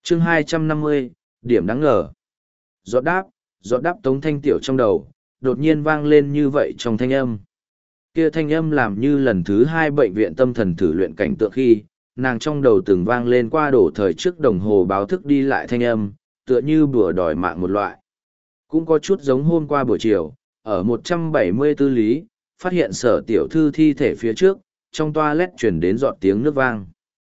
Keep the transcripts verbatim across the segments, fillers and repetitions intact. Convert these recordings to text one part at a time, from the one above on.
chương hai trăm năm mươi, điểm đáng ngờ. Giọt đáp, giọt đáp Tống Thanh Tiểu trong đầu, đột nhiên vang lên như vậy trong thanh âm. Kia thanh âm làm như lần thứ hai bệnh viện tâm thần thử luyện cảnh tượng khi, nàng trong đầu từng vang lên qua đổ thời trước đồng hồ báo thức đi lại thanh âm, tựa như bùa đòi mạng một loại. Cũng có chút giống hôm qua buổi chiều, ở một trăm bảy mươi tư lý, phát hiện Sở tiểu thư thi thể phía trước, trong toilet chuyển đến giọt tiếng nước vang.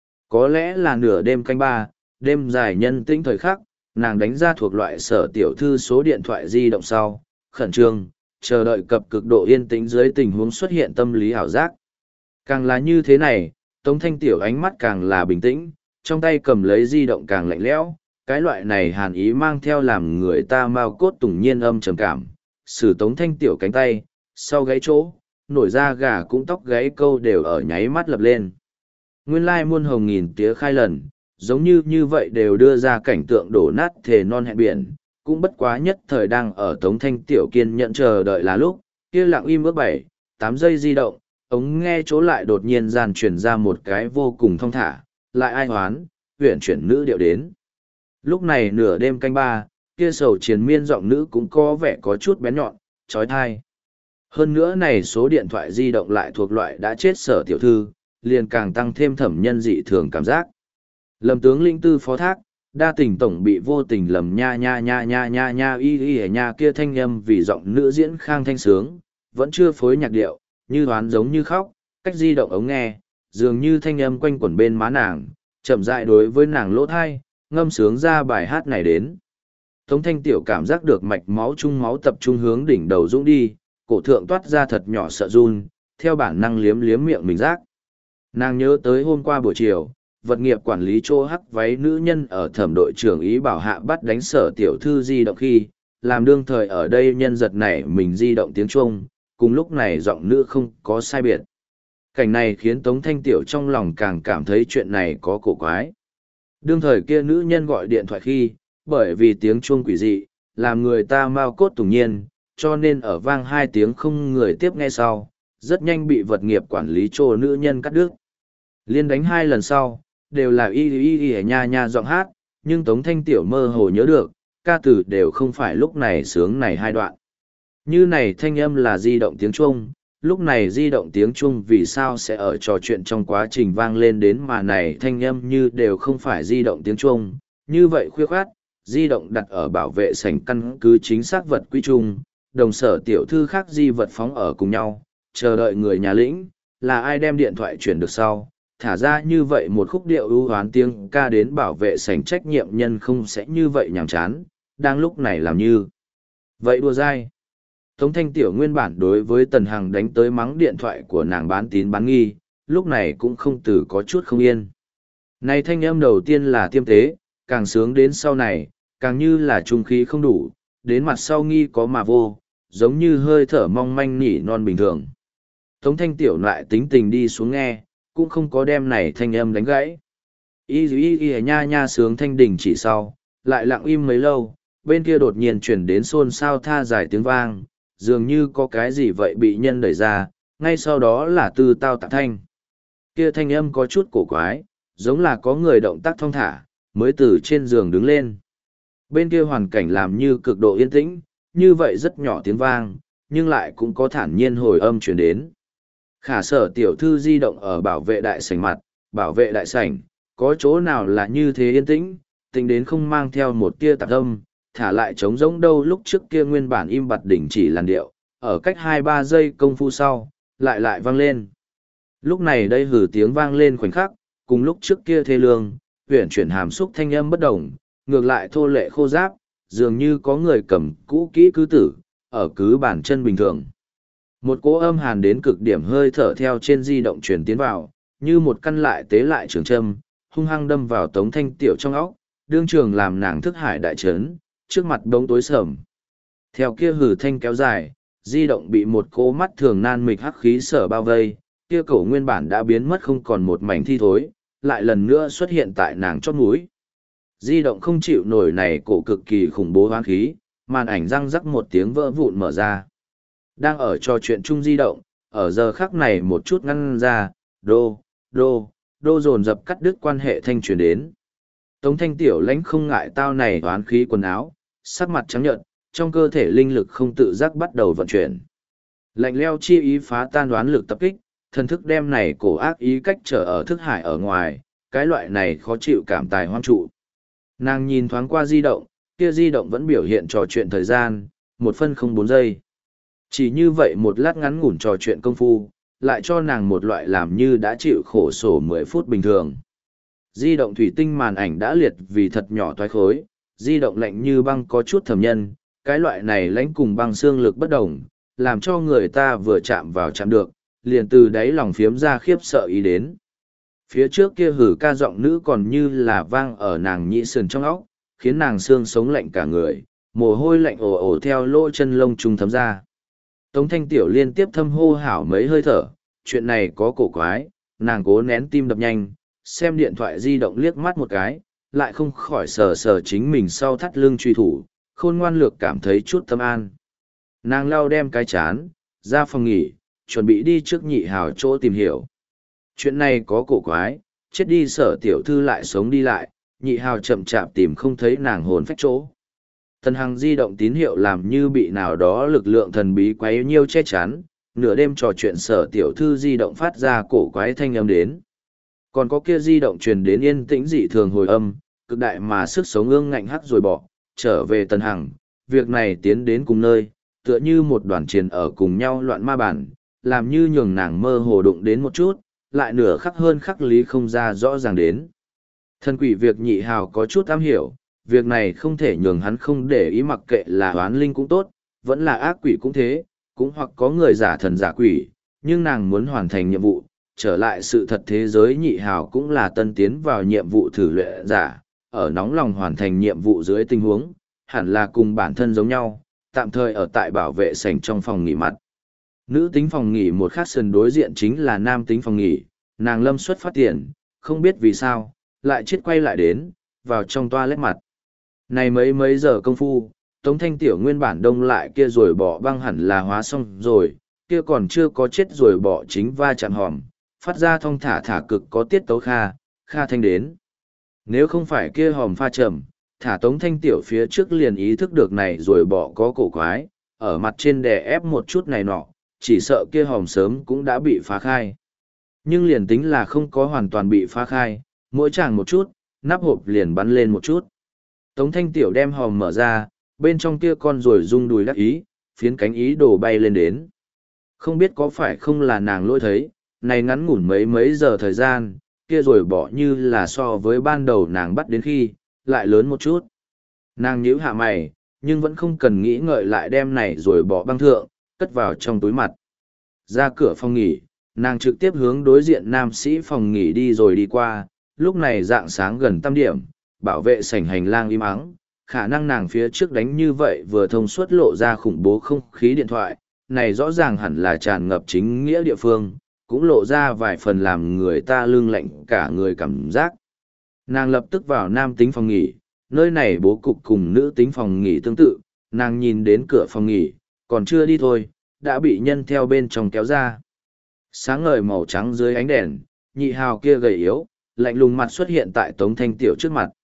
Có lẽ là nửa đêm canh ba, đêm dài nhân tĩnh thời khắc, nàng đánh ra thuộc loại Sở tiểu thư số điện thoại di động sau, khẩn trương, chờ đợi cập cực độ yên tĩnh dưới tình huống xuất hiện tâm lý ảo giác. Càng là như thế này, Tống Thanh Tiểu ánh mắt càng là bình tĩnh, trong tay cầm lấy di động càng lạnh lẽo, cái loại này hàn ý mang theo làm người ta mau cốt tủng nhiên âm trầm cảm. Sử Tống Thanh Tiểu cánh tay, sau gáy chỗ, nổi da gà cũng tóc gáy câu đều ở nháy mắt lập lên. Nguyên lai muôn hồng nghìn tía khai lần, giống như như vậy đều đưa ra cảnh tượng đổ nát thề non hẹn biển, cũng bất quá nhất thời đang ở Tống Thanh Tiểu kiên nhận chờ đợi là lúc, kia lặng im ước bảy, tám giây di động, ống nghe chỗ lại đột nhiên gian truyền ra một cái vô cùng thong thả, lại ai hoán, huyện chuyển nữ điệu đến. Lúc này nửa đêm canh ba, kia sầu triền miên giọng nữ cũng có vẻ có chút bén nhọn, trói thai. Hơn nữa này số điện thoại di động lại thuộc loại đã chết Sở tiểu thư, liền càng tăng thêm thẩm nhân dị thường cảm giác. Lầm tướng lĩnh tư phó thác, đa tình tổng bị vô tình lầm nha nha nha nha nha nha y y nha kia thanh âm vì giọng nữ diễn khang thanh sướng, vẫn chưa phối nhạc điệu, như hoán giống như khóc, cách di động ống nghe, dường như thanh âm quanh quẩn bên má nàng, chậm rãi đối với nàng lỗ thai, ngâm sướng ra bài hát này đến. Tống Thanh Tiểu cảm giác được mạch máu trung máu tập trung hướng đỉnh đầu dũng đi, cổ thượng toát ra thật nhỏ sợ run, theo bản năng liếm liếm miệng mình rác. Nàng nhớ tới hôm qua buổi chiều, vật nghiệp quản lý chỗ hắc váy nữ nhân ở thẩm đội trưởng ý bảo hạ bắt đánh Sở tiểu thư di động khi, làm đương thời ở đây nhân giật này mình di động tiếng Trung, cùng lúc này giọng nữ không có sai biệt. Cảnh này khiến Tống Thanh Tiểu trong lòng càng cảm thấy chuyện này có cổ quái. Đương thời kia nữ nhân gọi điện thoại khi, bởi vì tiếng chuông quỷ dị, làm người ta mau cốt tủng nhiên, cho nên ở vang hai tiếng không người tiếp nghe sau, rất nhanh bị vật nghiệp quản lý chỗ nữ nhân cắt đứt. Liên đánh hai lần sau, đều là y y y nha nha giọng hát, nhưng Tống Thanh Tiểu mơ hồ nhớ được, ca từ đều không phải lúc này sướng này hai đoạn. Như này thanh âm là di động tiếng Trung, lúc này di động tiếng Trung vì sao sẽ ở trò chuyện trong quá trình vang lên đến mà này thanh âm như đều không phải di động tiếng Trung, như vậy khuya khoát, di động đặt ở bảo vệ sảnh căn cứ chính xác vật quy trung, đồng Sở tiểu thư khác di vật phóng ở cùng nhau, chờ đợi người nhà lĩnh, là ai đem điện thoại chuyển được sau, thả ra như vậy một khúc điệu ưu hoán tiếng ca đến bảo vệ sảnh trách nhiệm nhân không sẽ như vậy nhàm chán, đang lúc này làm như vậy đùa dai. Tống Thanh Tiểu nguyên bản đối với Tần Hằng đánh tới mắng điện thoại của nàng bán tín bán nghi, lúc này cũng không từ có chút không yên. Này thanh âm đầu tiên là tiêm tế, càng sướng đến sau này, càng như là trung khí không đủ, đến mặt sau nghi có mà vô, giống như hơi thở mong manh nỉ non bình thường. Tống Thanh Tiểu lại tính tình đi xuống nghe, cũng không có đem này thanh âm đánh gãy. Y y y nha nha sướng thanh đình chỉ sau, lại lặng im mấy lâu, bên kia đột nhiên chuyển đến xôn xao tha dài tiếng vang, dường như có cái gì vậy bị nhân đẩy ra, ngay sau đó là tư tao tạp thanh. Kia thanh âm có chút cổ quái, giống là có người động tác thong thả, mới từ trên giường đứng lên. Bên kia hoàn cảnh làm như cực độ yên tĩnh, như vậy rất nhỏ tiếng vang, nhưng lại cũng có thản nhiên hồi âm chuyển đến. Khả Sở tiểu thư di động ở bảo vệ đại sảnh mặt, bảo vệ đại sảnh, có chỗ nào là như thế yên tĩnh, tính đến không mang theo một tia tạp âm, thả lại trống rỗng đâu lúc trước kia nguyên bản im bặt đỉnh chỉ làn điệu, ở cách hai ba giây công phu sau, lại lại vang lên. Lúc này đây hử tiếng vang lên khoảnh khắc, cùng lúc trước kia thê lương, huyển chuyển hàm xúc thanh âm bất đồng, ngược lại thô lệ khô giáp, dường như có người cầm cũ kỹ cứ tử, ở cứ bản chân bình thường. Một cỗ âm hàn đến cực điểm hơi thở theo trên di động truyền tiến vào, như một căn lại tế lại trường châm, hung hăng đâm vào Tống Thanh Tiểu trong óc, đương trường làm nàng thức hải đại chấn, trước mặt bóng tối sầm. Theo kia hử thanh kéo dài, di động bị một cỗ mắt thường nan mịch hắc khí sở bao vây, kia cổ nguyên bản đã biến mất không còn một mảnh thi thối, lại lần nữa xuất hiện tại nàng chót mũi. Di động không chịu nổi này cổ cực kỳ khủng bố hoán khí, màn ảnh răng rắc một tiếng vỡ vụn mở ra. Đang ở trò chuyện chung di động, ở giờ khắc này một chút ngăn ra, đô, đô, đô dồn dập cắt đứt quan hệ thanh truyền đến. Tống Thanh Tiểu lãnh không ngại tao này toán khí quần áo, sắc mặt trắng nhợt, trong cơ thể linh lực không tự giác bắt đầu vận chuyển. Lạnh leo chi ý phá tan đoán lực tập kích, thần thức đem này cổ ác ý cách trở ở thức hải ở ngoài, cái loại này khó chịu cảm tài hoang trụ. Nàng nhìn thoáng qua di động, kia di động vẫn biểu hiện trò chuyện thời gian, một phân không bốn giây. Chỉ như vậy một lát ngắn ngủn trò chuyện công phu, lại cho nàng một loại làm như đã chịu khổ sổ mười phút bình thường. Di động thủy tinh màn ảnh đã liệt vì thật nhỏ toái khối, di động lạnh như băng có chút thẩm nhân, cái loại này lãnh cùng băng xương lực bất đồng, làm cho người ta vừa chạm vào chạm được, liền từ đáy lòng phiếm ra khiếp sợ ý đến. Phía trước kia hử ca giọng nữ còn như là vang ở nàng nhĩ sườn trong óc, khiến nàng xương sống lạnh cả người, mồ hôi lạnh ồ ồ theo lỗ chân lông trùng thấm ra. Tống Thanh Tiểu liên tiếp thâm hô hảo mấy hơi thở, chuyện này có cổ quái, nàng cố nén tim đập nhanh, xem điện thoại di động liếc mắt một cái, lại không khỏi sờ sờ chính mình sau thắt lưng truy thủ, khôn ngoan lược cảm thấy chút tâm an. Nàng lau đem cái chán, ra phòng nghỉ, chuẩn bị đi trước nhị hào chỗ tìm hiểu. Chuyện này có cổ quái, chết đi sở tiểu thư lại sống đi lại, nhị hào chậm chạp tìm không thấy nàng hồn phách chỗ. Tần Hằng di động tín hiệu làm như bị nào đó lực lượng thần bí quấy nhiêu che chắn, nửa đêm trò chuyện sở tiểu thư di động phát ra cổ quái thanh âm đến. Còn có kia di động truyền đến yên tĩnh dị thường hồi âm, cực đại mà sức sống ương ngạnh hắc rồi bỏ, trở về Tần Hằng, việc này tiến đến cùng nơi, tựa như một đoàn triền ở cùng nhau loạn ma bản, làm như nhường nàng mơ hồ đụng đến một chút, lại nửa khắc hơn khắc lý không ra rõ ràng đến. Thần quỷ việc nhị hào có chút am hiểu, việc này không thể nhường hắn không để ý, mặc kệ là oán linh cũng tốt, vẫn là ác quỷ cũng thế, cũng hoặc có người giả thần giả quỷ, nhưng nàng muốn hoàn thành nhiệm vụ, trở lại sự thật thế giới nhị hào cũng là tân tiến vào nhiệm vụ thử luyện giả, ở nóng lòng hoàn thành nhiệm vụ dưới tình huống, hẳn là cùng bản thân giống nhau, tạm thời ở tại bảo vệ sảnh trong phòng nghỉ mặt. Nữ tính phòng nghỉ một khác sân đối diện chính là nam tính phòng nghỉ, nàng lâm xuất phát tiền, không biết vì sao, lại chết quay lại đến, vào trong toa lét mặt. Này mấy mấy giờ công phu, Tống Thanh Tiểu nguyên bản đông lại kia rồi bỏ băng hẳn là hóa xong rồi, kia còn chưa có chết rồi bỏ chính va chạm hòm, phát ra thong thả thả cực có tiết tấu kha, kha thanh đến. Nếu không phải kia hòm pha chậm, thả Tống Thanh Tiểu phía trước liền ý thức được này rồi bỏ có cổ quái, ở mặt trên đè ép một chút này nọ, chỉ sợ kia hòm sớm cũng đã bị phá khai. Nhưng liền tính là không có hoàn toàn bị phá khai, mỗi chàng một chút, nắp hộp liền bắn lên một chút. Tống Thanh Tiểu đem hòm mở ra, bên trong kia con rồi rung đùi đắc ý, phiến cánh ý đồ bay lên đến. Không biết có phải không là nàng lỗi thấy, này ngắn ngủn mấy mấy giờ thời gian, kia rồi bỏ như là so với ban đầu nàng bắt đến khi, lại lớn một chút. Nàng nhíu hạ mày, nhưng vẫn không cần nghĩ ngợi lại đem này rồi bỏ băng thượng, cất vào trong túi mặt. Ra cửa phòng nghỉ, nàng trực tiếp hướng đối diện nam sĩ phòng nghỉ đi rồi đi qua, lúc này dạng sáng gần tam điểm, bảo vệ sảnh hành lang im ắng, khả năng nàng phía trước đánh như vậy vừa thông suốt lộ ra khủng bố không khí điện thoại, này rõ ràng hẳn là tràn ngập chính nghĩa địa phương, cũng lộ ra vài phần làm người ta lưng lạnh cả người cảm giác. Nàng lập tức vào nam tính phòng nghỉ, nơi này bố cục cùng nữ tính phòng nghỉ tương tự, nàng nhìn đến cửa phòng nghỉ, còn chưa đi thôi, đã bị nhân theo bên trong kéo ra. Sáng ngời màu trắng dưới ánh đèn, nhị hào kia gầy yếu, lạnh lùng mặt xuất hiện tại Tống Thanh Tiểu trước mặt.